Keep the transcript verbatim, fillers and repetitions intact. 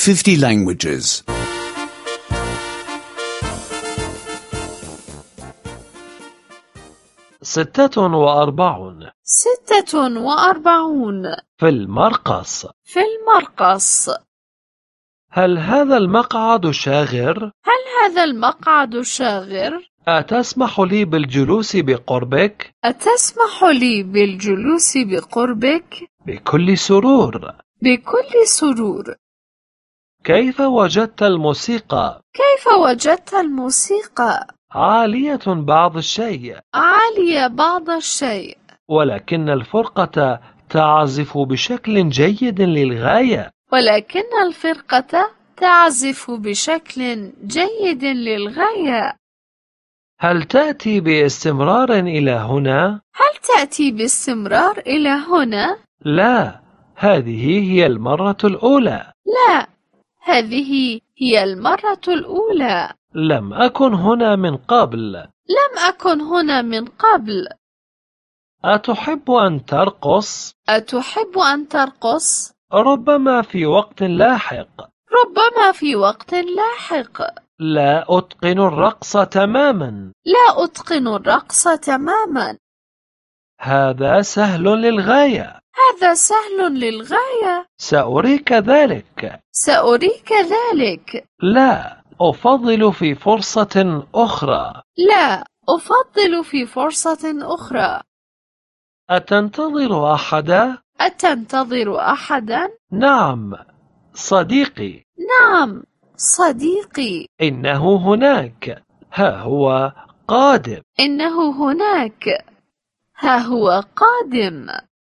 fifty languages. ستة وأربعون. ستة وأربعون. في المرقص. في المرقص. هل هذا المقعد شاغر؟ هل هذا المقعد شاغر؟ أتسمح لي بالجلوس بقربك؟ أتسمح لي بالجلوس بقربك؟ بكل سرور. بكل سرور. كيف وجدت الموسيقى؟ كيف وجدت الموسيقى؟ عالية بعض الشيء. عالية بعض الشيء. ولكن الفرقة تعزف بشكل جيد للغاية. ولكن الفرقة تعزف بشكل جيد للغاية. هل تأتي باستمرار إلى هنا؟ هل تأتي باستمرار إلى هنا؟ لا، هذه هي المرة الأولى. لا، هذه هي المرة الأولى. لم أكن هنا من قبل. لم أكن هنا من قبل. أتحب أن ترقص؟ أتحب أن ترقص؟ ربما في وقت لاحق. ربما في وقت لاحق. لا أتقن الرقص تماما. لا أتقن الرقص تماما. هذا سهل للغاية. هذا سهل للغاية. سأريك ذلك. سأريك ذلك. لا، أفضل في فرصة أخرى. لا، أفضل في فرصة أخرى. أتنتظر أحدا؟ أتنتظر أحدا؟ نعم، صديقي. نعم، صديقي. إنه هناك. ها هو قادم. إنه هناك. ها هو قادم.